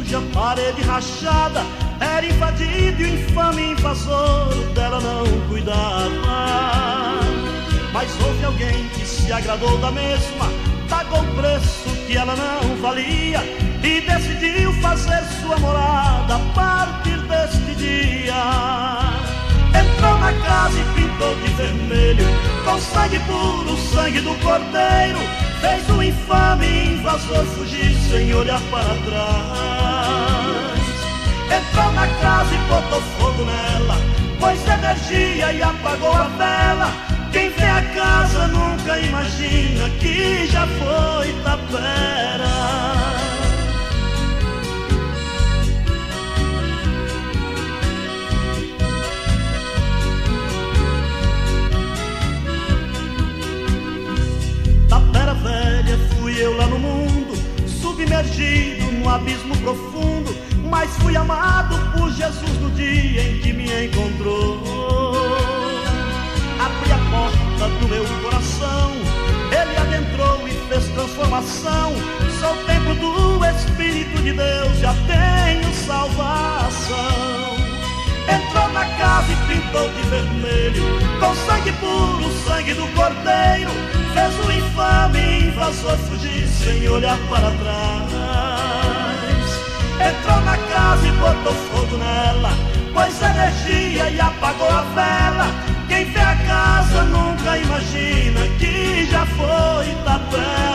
suja, parede rachada, era invadido e o infame invasor dela não cuidava. Mas houve alguém que se agradou da mesma, pagou o preço que ela não valia e decidiu fazer sua morada a partir deste dia. Entrou na casa e pintou de vermelho, com sangue puro, sangue do cordeiro. Fez o infame invasor fugir sem olhar para trás. Entrou na casa e botou fogo nela, pôs energia e apagou a vela. Quem vê a casa nunca imagina que já foi tapera. Tapera velha fui eu lá no mundo, submergido num abismo profundo, mas fui amado por Jesus no dia em que me encontrou. Abri a porta do meu coração, Ele adentrou e fez transformação. Sou o templo do Espírito de Deus, já tenho salvação. Entrou na casa e pintou de vermelho, com sangue puro, sangue do cordeiro. Fez o infame invasor fugir sem olhar para trás. Entrou na casa e botou fogo nela, pôs energia e apagou a vela. Quem vê a casa nunca imagina que já foi tapera.